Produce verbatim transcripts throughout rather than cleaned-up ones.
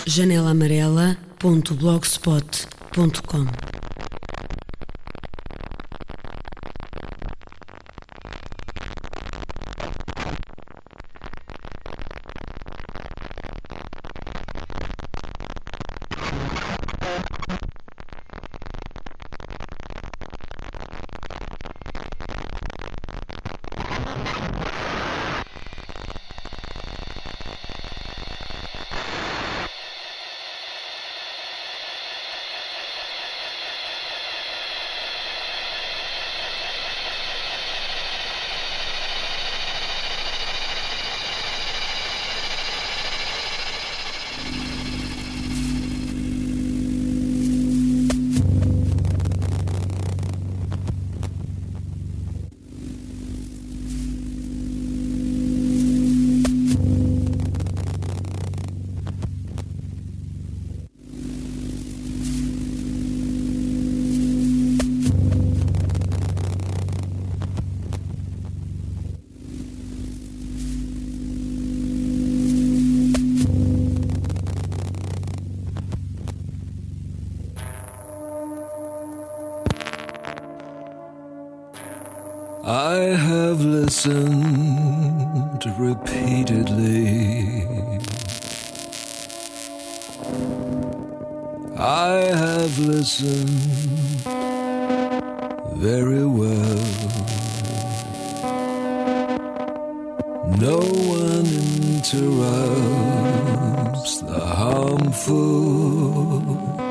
janela amarela ponto blogspot ponto com. I have listened repeatedly. I have listened very well. No one interrupts the harmful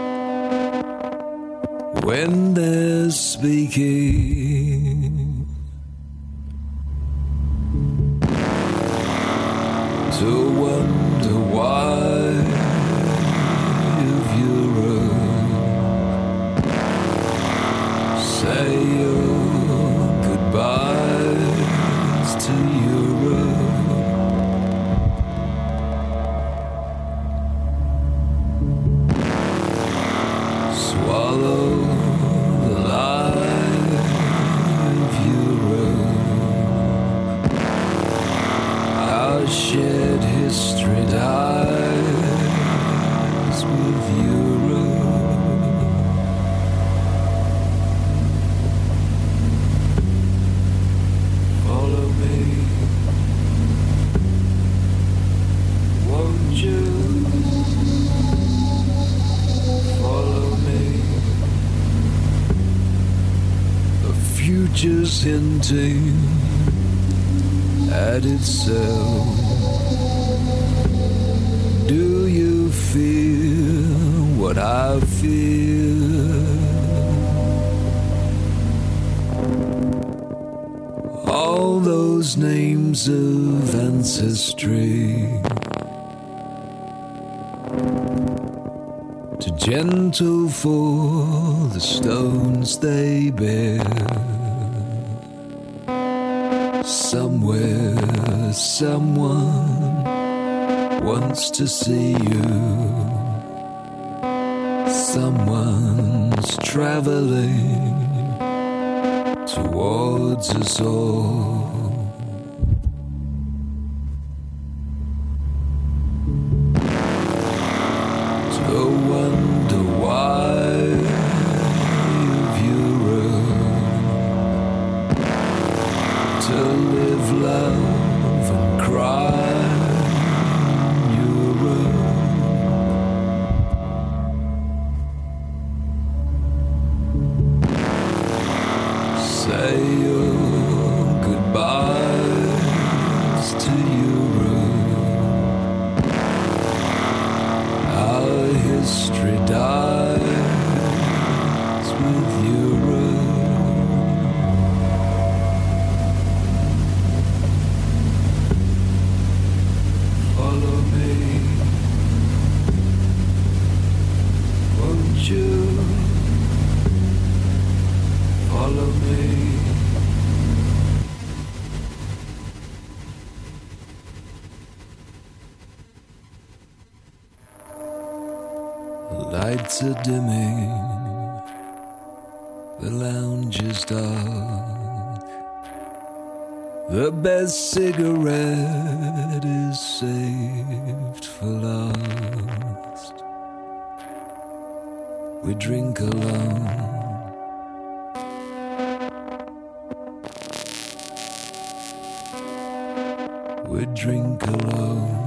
when they're speaking. To wonder why if Europe say your goodbyes to Europe. Swallow the lie of Europe. Our shared history dies with Europe. Follow me, won't you? Follow me. The future's hinting at itself. Do you feel what I feel? All those names of ancestry, too gentle for the stones they bear. Somewhere, someone wants to see you. Someone's traveling towards us all. To wonder why of Europe, to live, love and cry. Say your goodbyes to Europe. Our history dies with Europe. Follow me, won't you? Follow me. Lights are dimming, the lounge is dark. The best cigarette is saved for last. we drink alone. We drink alone.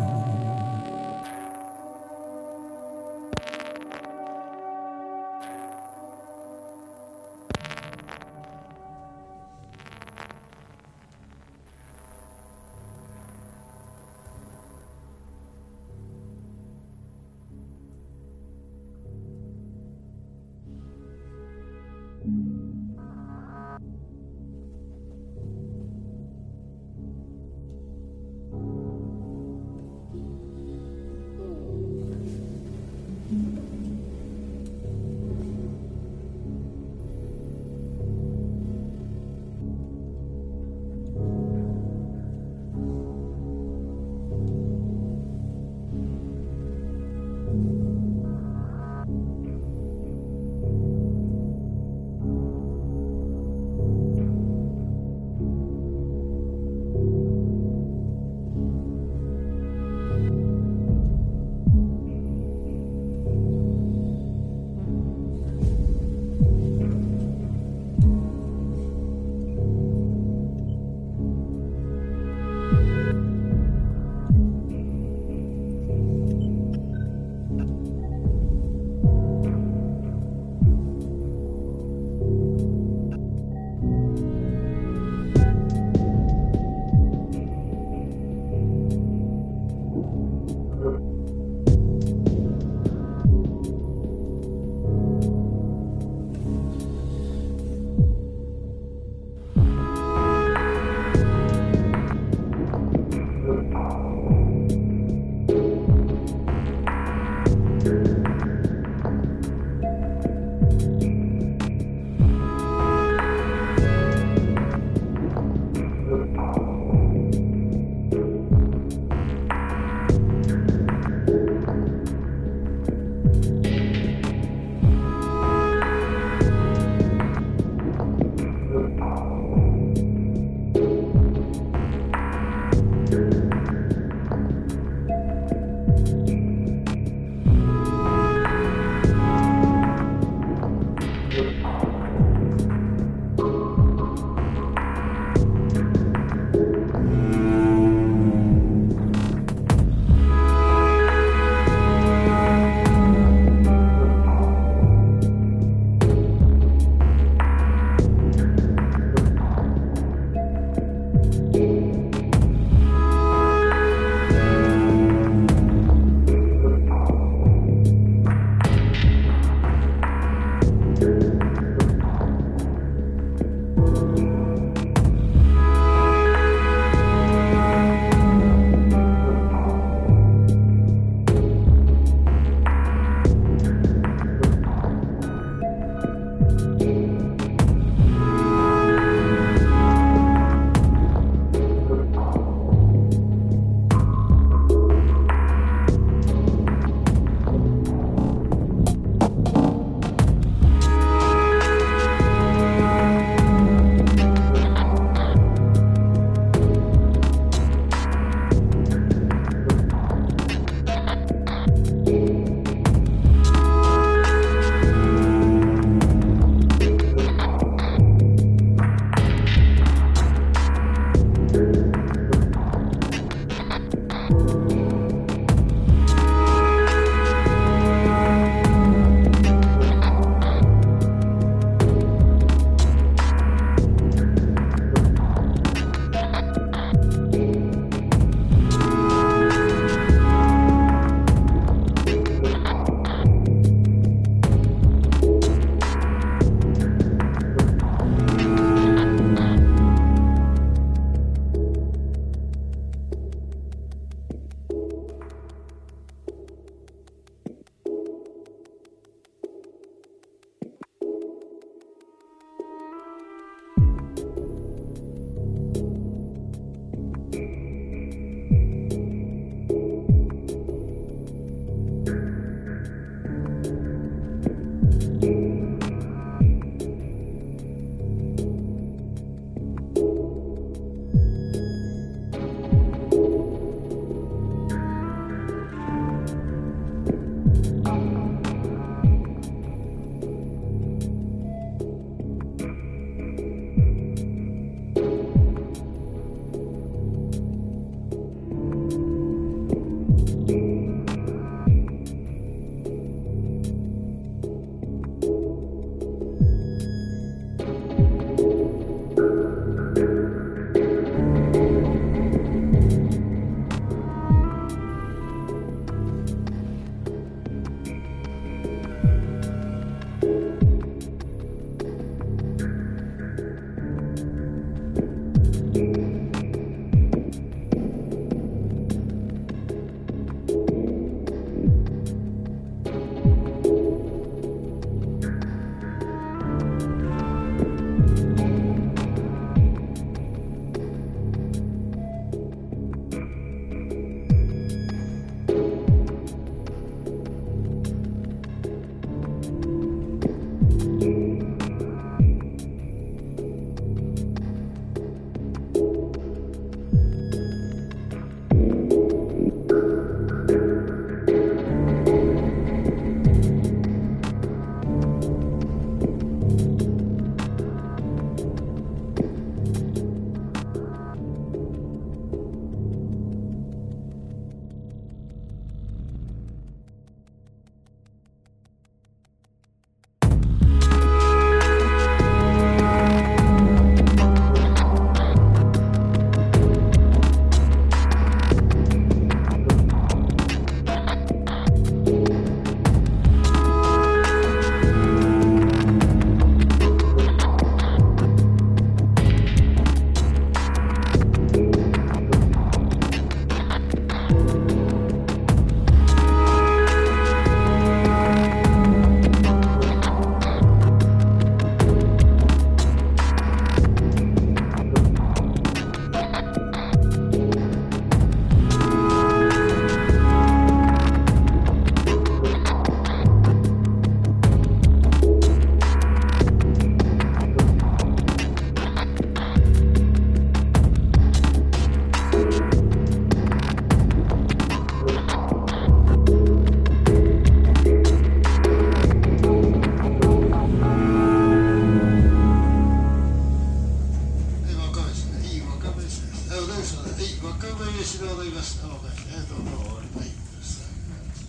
い若林でございました。どうもおりまいりました。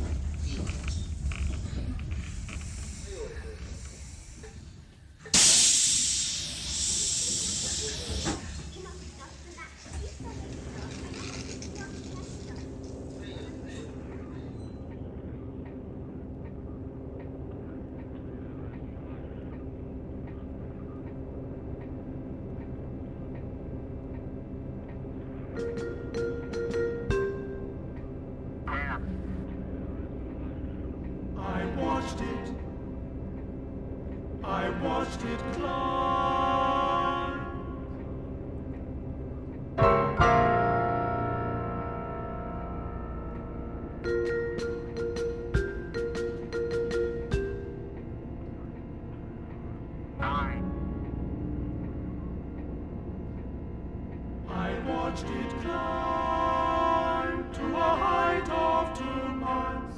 I watched it. I watched it climb. I watched it climb to a height of two miles.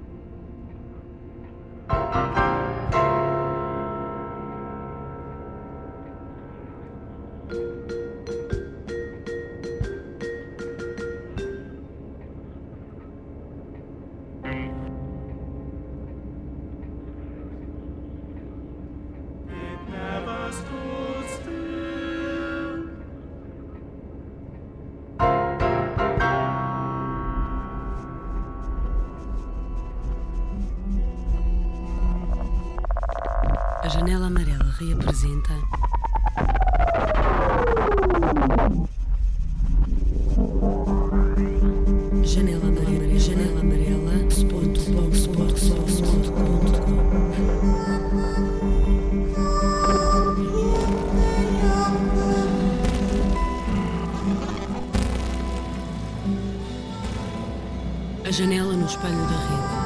It never stood still. A Janela Amarela reapresenta Janela Amarela, Janela Amarela, spot, blog, spot, spot, spot, ponto com. A janela no espelho da rede.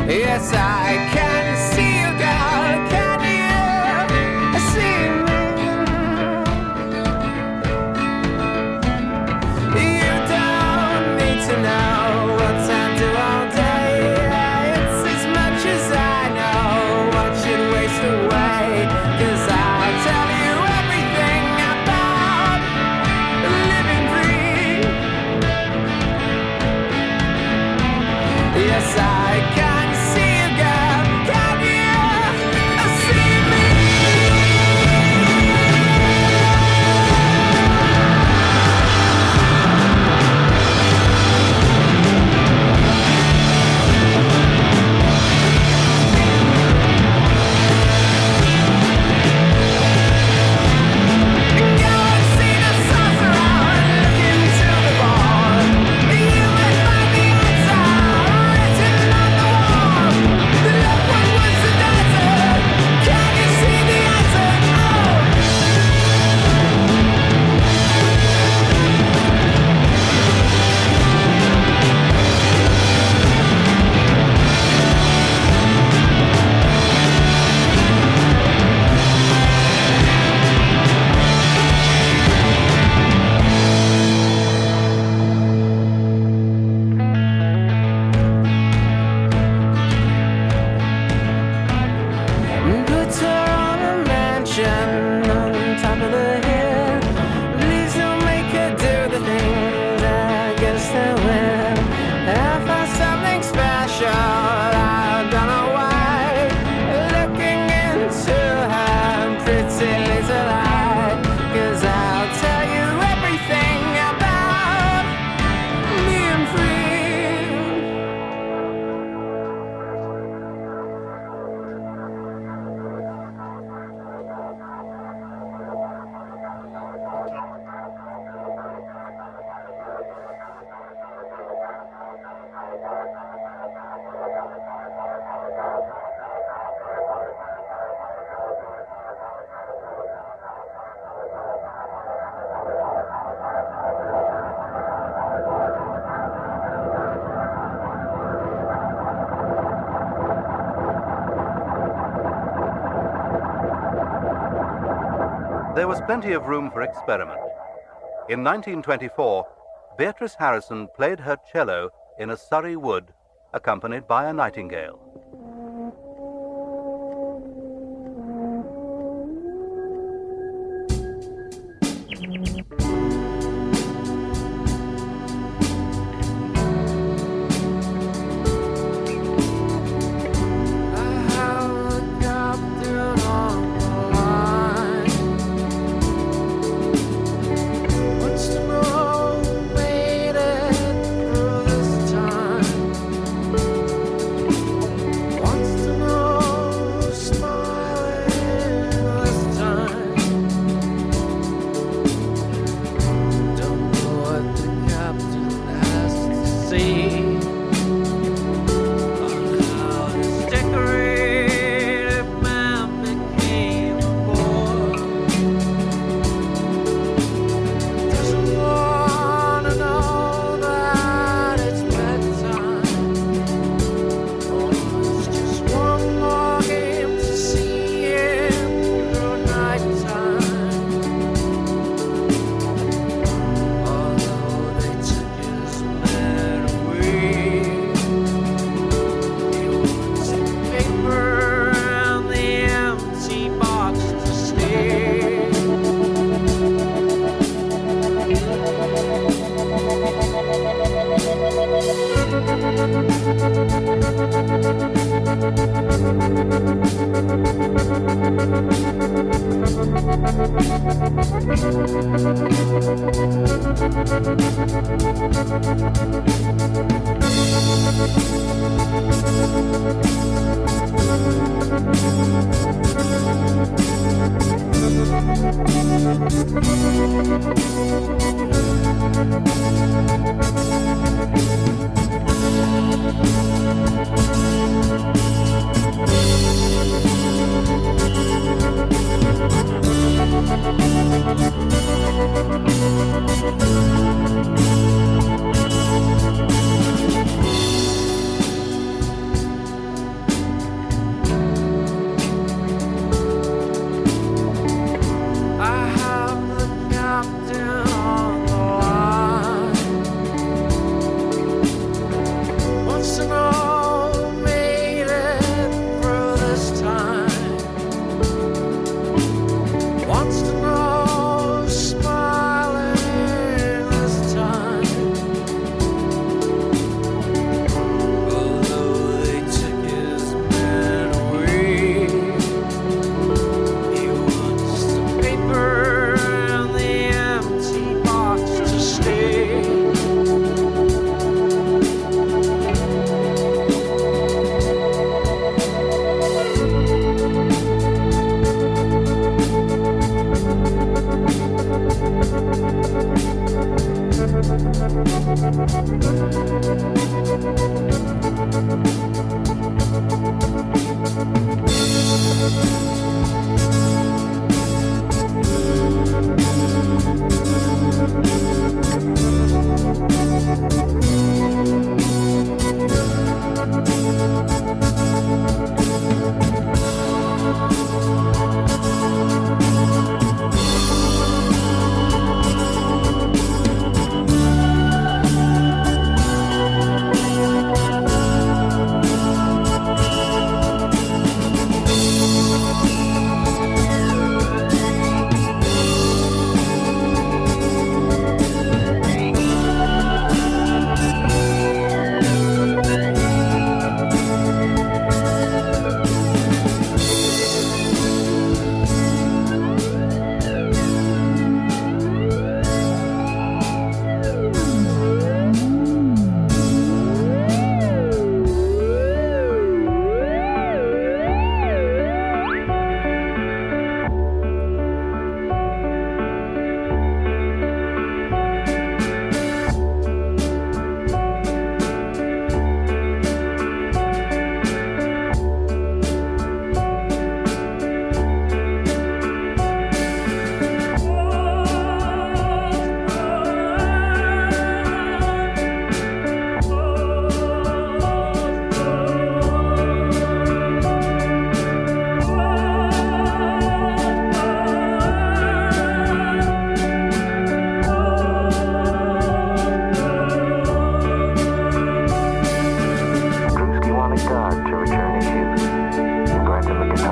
Yes, I can see you, girl. Can you see me? You don't need to know what I do all day. It's as much as I know what should waste away. 'Cause I'll tell you everything about living free. Yes, I can see you, girl. Can you see me? Go and see the sorcerer, look into the ball. You will find the answer written on the wall. Look what was the desert. Can you see the answer? Oh. Put her on a mansion on top of the hill. Please don't make her do the things against her will. I found something special, I don't know why. Looking into her pretty little eye. 'Cause I'll tell you everything about being free. There was plenty of room for experiment. In nineteen twenty-four, Beatrice Harrison played her cello in a Surrey wood, accompanied by a nightingale. Wants to know who made it through this time.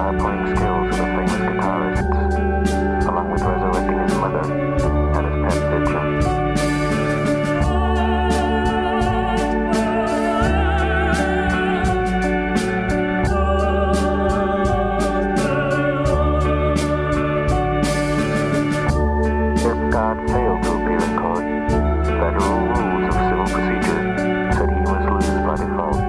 guitar-playing skills of the famous guitarists, along with resurrecting his mother and his pet pigeon. If God failed to appear in court, federal rules of civil procedure said he must lose by default.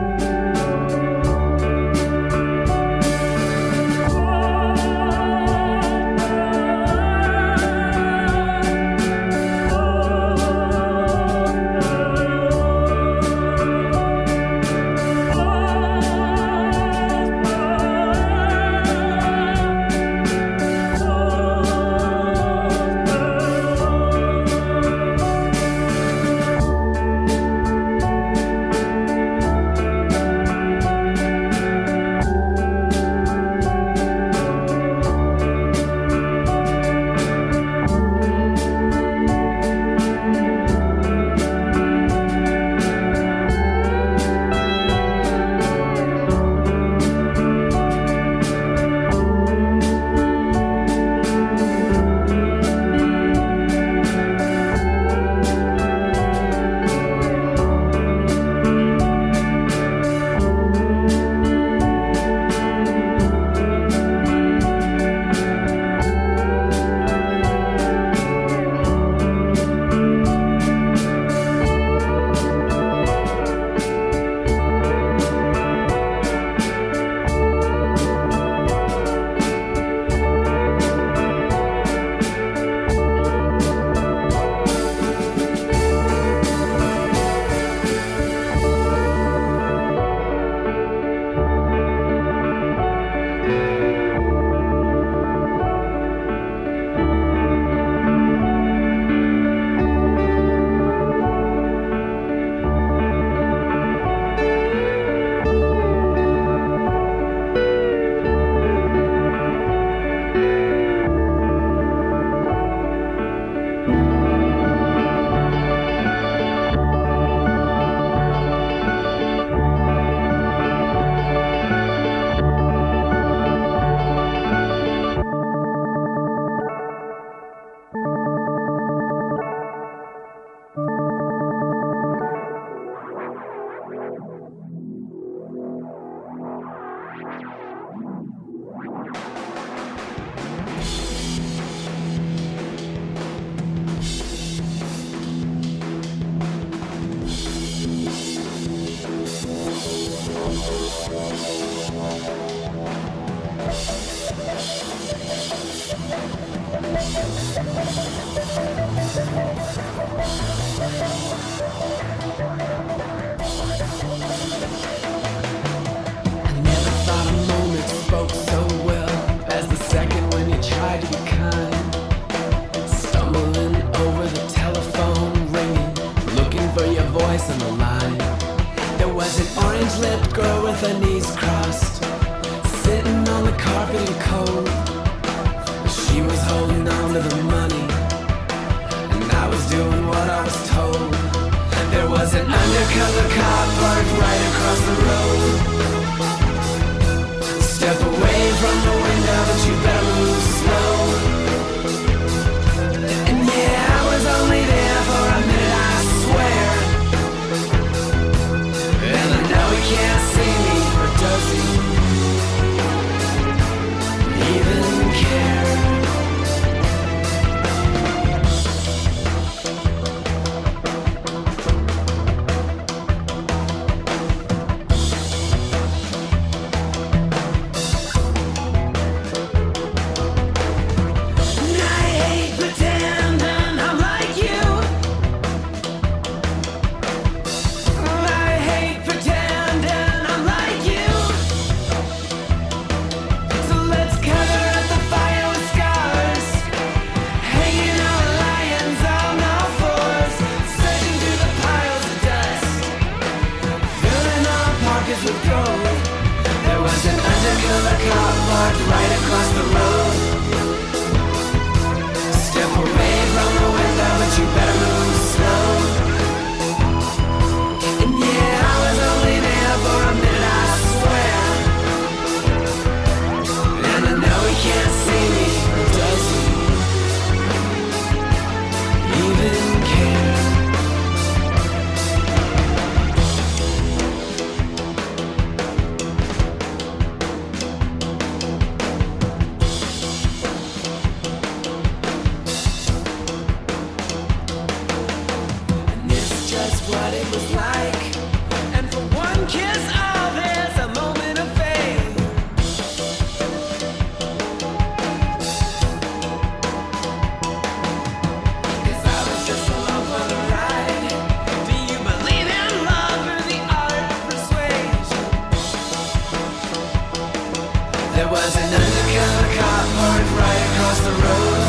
There was an undercover cop parked right across the road.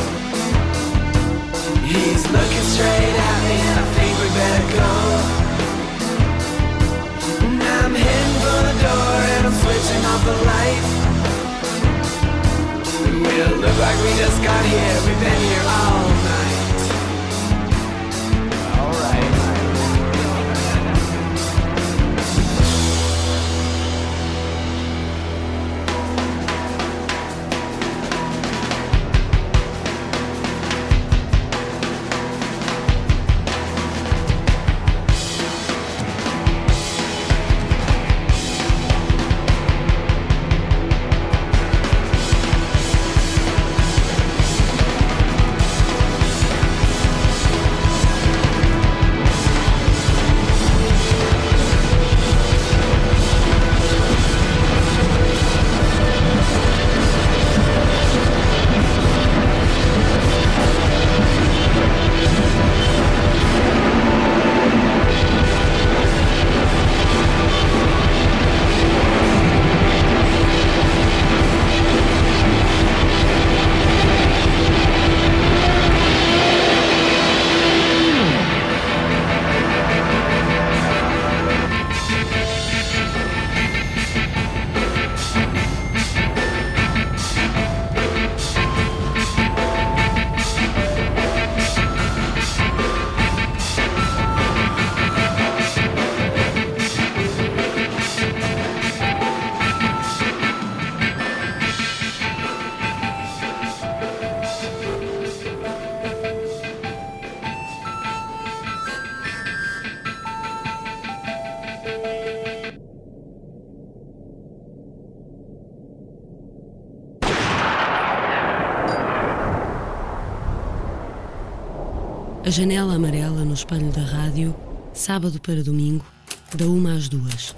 He's looking straight at me and I think we better go. And I'm heading for the door and I'm switching off the light. We'll look like we just got here, we've been here all night. Alright. A janela amarela no espelho da rádio, sábado para domingo, da uma às duas.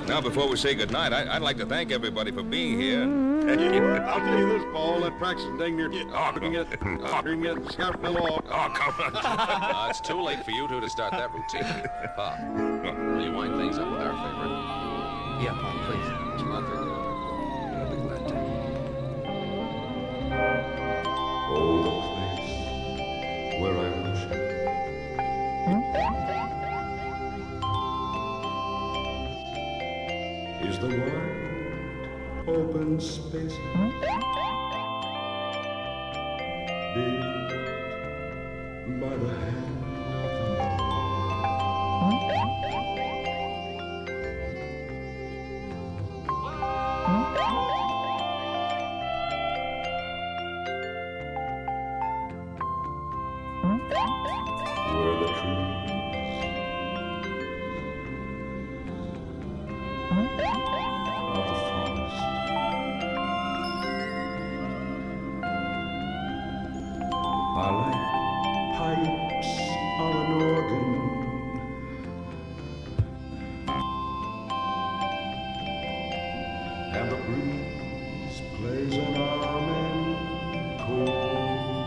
Now, before we say goodnight, I, I'd like to thank everybody for being here. I'll tell you this, Paul. That Braxton dang near... Oh, bring it, bring it, scout fell off. Oh, come on. uh, it's too late for you two to start that routine. Pop, will you wind things up with our favorite? Yeah, Pop, please. Okay. I'll be glad to. Oh, the place where I worship is the wide, open spaces built by the hand of the where the trees of the forest are like pipes of an organ, and the breeze plays an arm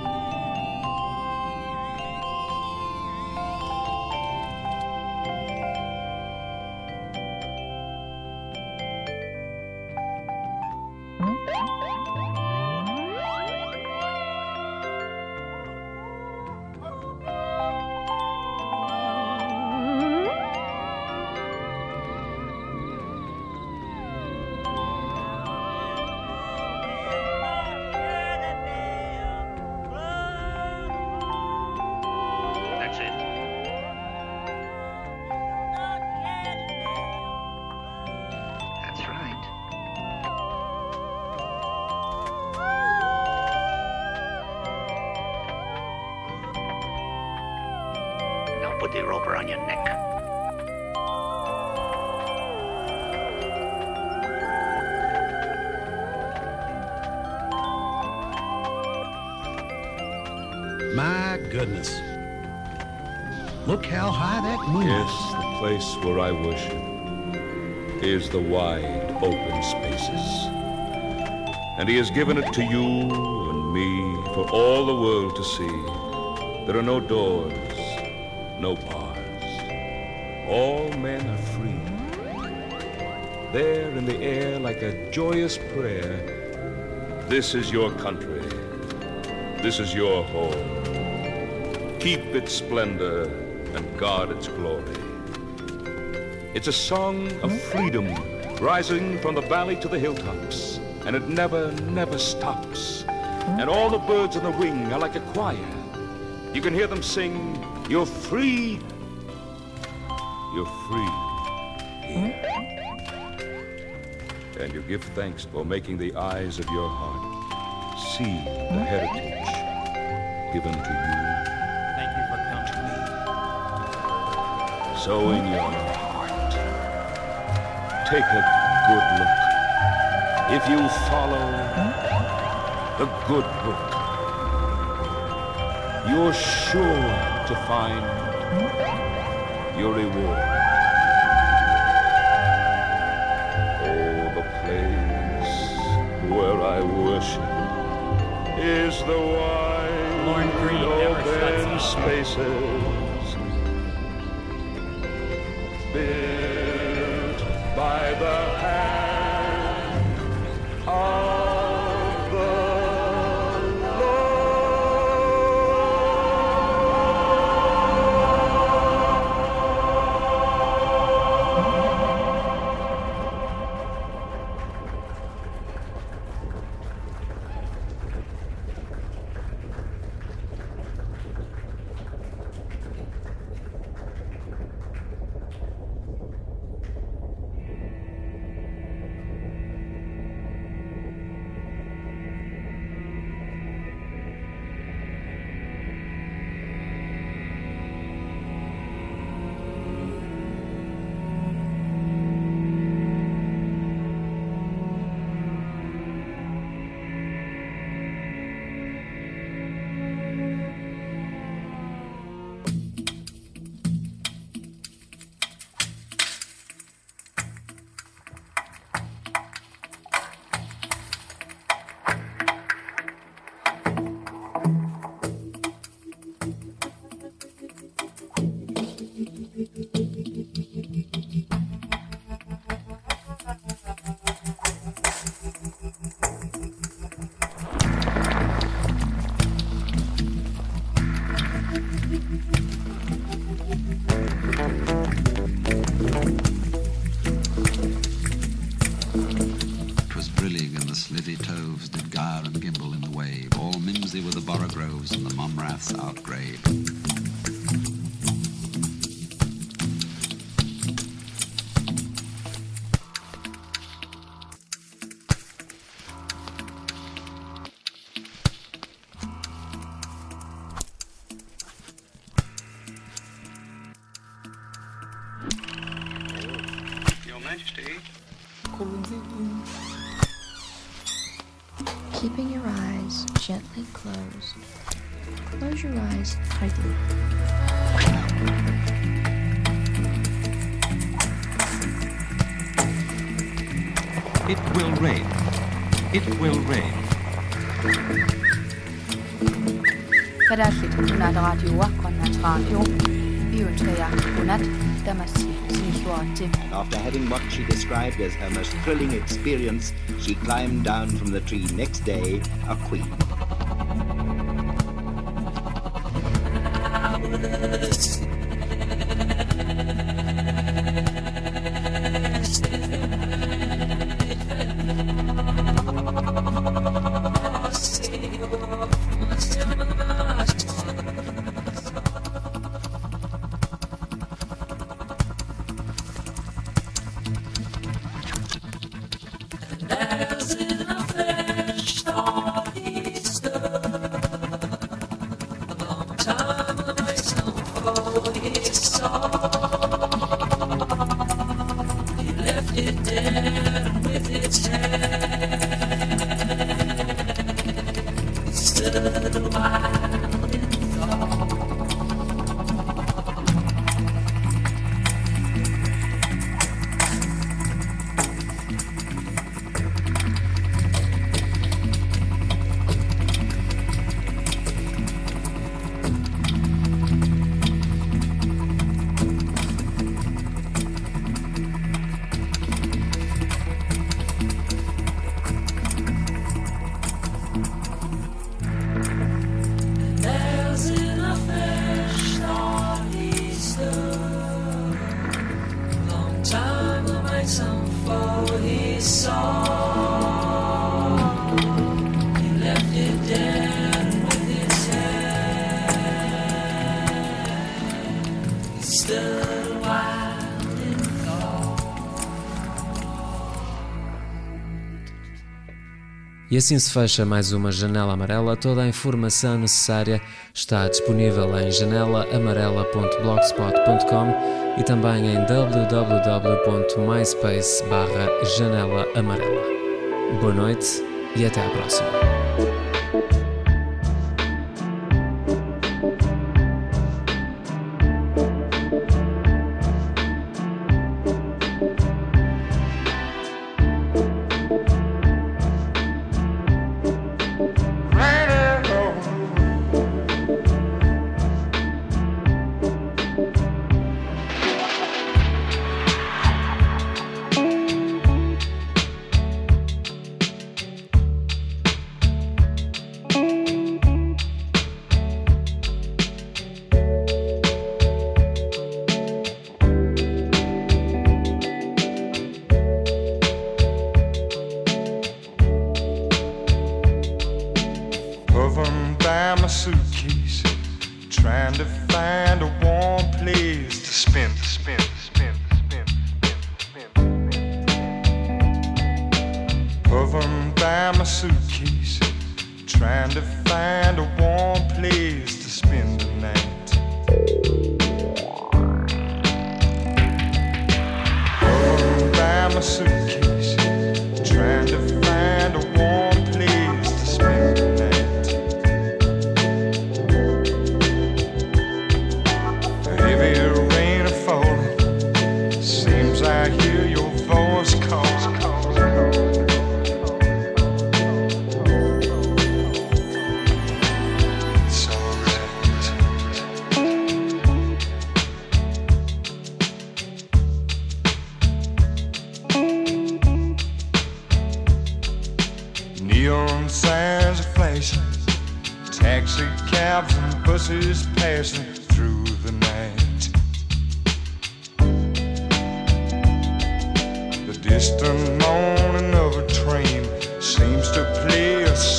Put the rope around your neck. My goodness. Look how high that moon is. Yes, the place where I worship is the wide open spaces. And he has given it to you and me for all the world to see. There are no doors, no bars. All men are free. There in the air like a joyous prayer, this is your country. This is your home. Keep its splendor and guard its glory. It's a song of freedom rising from the valley to the hilltops, and it never, never stops. And all the birds on the wing are like a choir. You can hear them sing, "You're free, you're free here." And you give thanks for making the eyes of your heart see the heritage given to you. Thank you for coming to me. So in your heart, take a good look. If you follow the good book, you're sure to find your reward. Oh, the place where I worship is the wide open spaces built by the hand of the gyre and gimble in the wave, all mimsy with the borogroves and the mumraths outgrave. Keeping your eyes gently closed. Close your eyes tightly. It will rain. It will rain. Kadallit kunat radioa Grønlands Radio. Vi ønsker jer godnat. Damasi Sinisuati. And after having what she described as her most thrilling experience, she climbed down from the tree next day, a queen. E assim se fecha mais uma Janela Amarela. Toda a informação necessária está disponível em janela amarela ponto blogspot ponto com e também em w w w ponto myspace barra janela amarela. Boa noite e até à próxima. Neon signs are flashing, taxi cabs and buses passing through the night. The distant moaning of a train seems to play a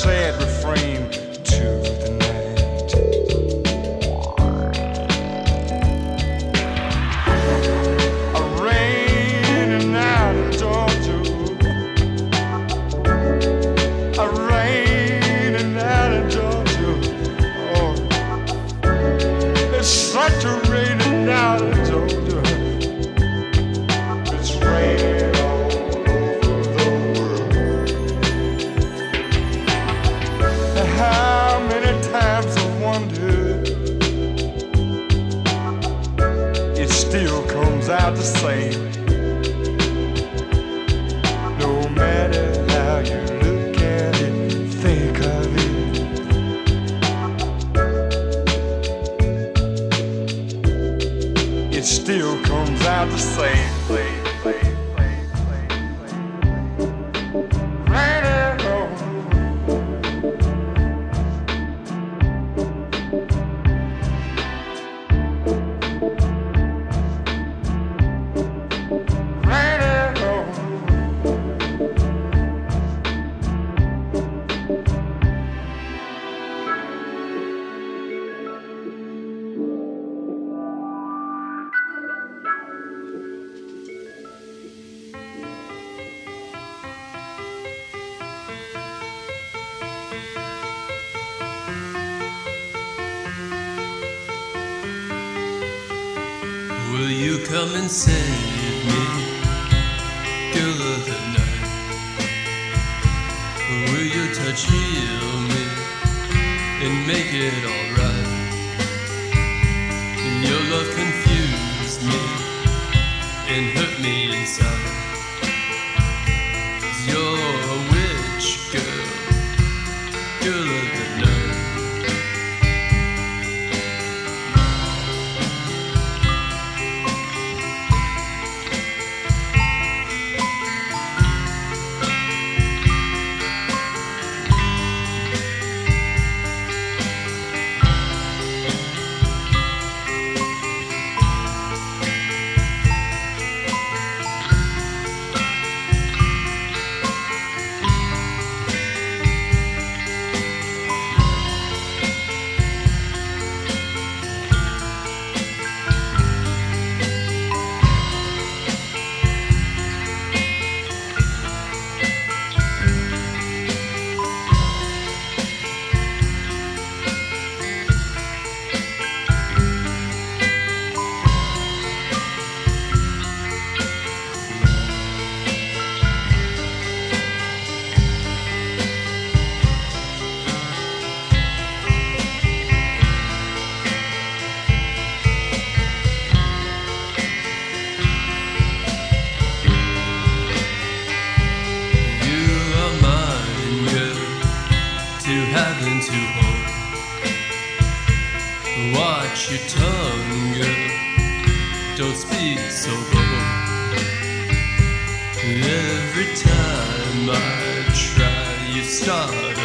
Will you come and save me, girl of the night? Will you touch heal me and make it alright? Your love confused me and hurt me inside. 'Cause you're a witch, girl, girl of the night. To hold. Watch your tongue, girl, don't speak so bold. Every time I try, you start